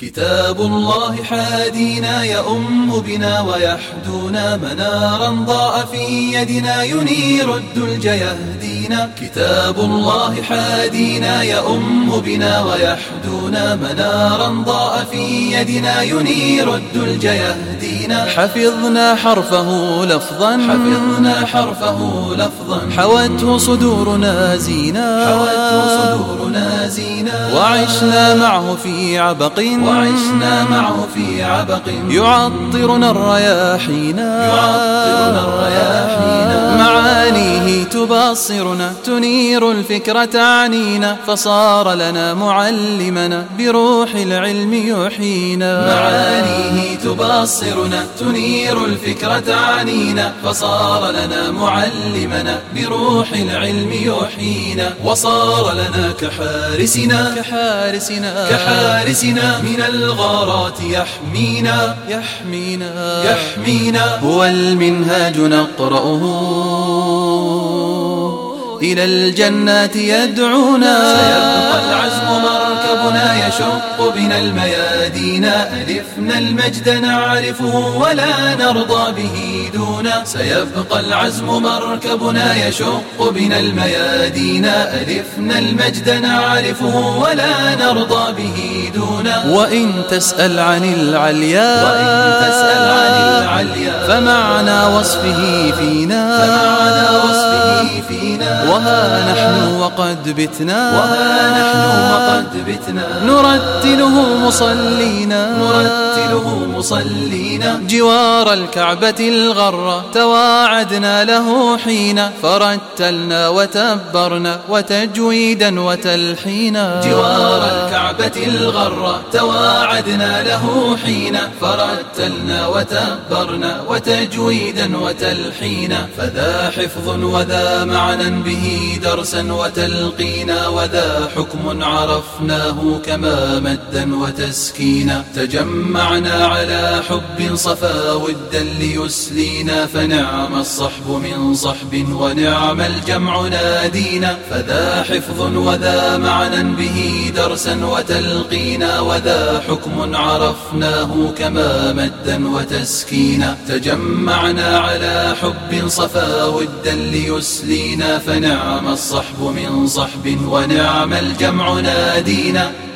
كتاب الله حادينا يؤم بنا ويحدونا منارا ضاء في يدنا ينير الدلج يهدينا. كتاب الله حادينا يؤم بنا ويحدونا منارا ضاء في يدنا ينير الدلج يهدينا. حفظنا حرفه لفظا حوته صدورنا زينا وعشنا معه في عبق يعطرنا الرياحينا معانيه تبصرنا تنير الفكر تعنينا فصار لنا معلمنا بروح العلم يحيينا. معانيه تبصرنا تنير الفكر تعنينا فصار لنا معلمنا بروح العلم يحيينا. وصار لنا كحارسنا من الغارات يحمينا. هو المنهاج نقرأه إلى الجنات يدعونا. سيبقى العزم مركبنا يشق بنا الميادين ألفنا المجد نعرفه ولا نرضى به دونا. سيبقى العزم مركبنا يشق بنا الميادين ألفنا المجد نعرفه ولا نرضى به دونا. وإن تسأل عن العليا فمعنى وصفه فينا وها نحن وقد بتنا نرتله مصلينا جوار الكعبة الغرة تواعدنا له حين فرتلنا وتبرنا وتجويدا وتلحينا. جوار الكعبة الغرة تواعدنا له حين فرتلنا وتبرنا وتجويدا وتلحينا. فذا حفظ وذا معنى به درسا وتلقينا وذا حكم عرفناه كما مدا وتسكينا. تجمعنا على حب صفا ودا ليسلينا فنعم الصحب من صحب ونعم الجمع نادينا. فذا حفظ وذا معنى به درسا وتلقينا وذا حكم عرفناه كما مدا وتسكينا. تجمعنا على حب صفا ودا ليسلينا فنعم الصحب من صحب ونعم الجمع نادينا.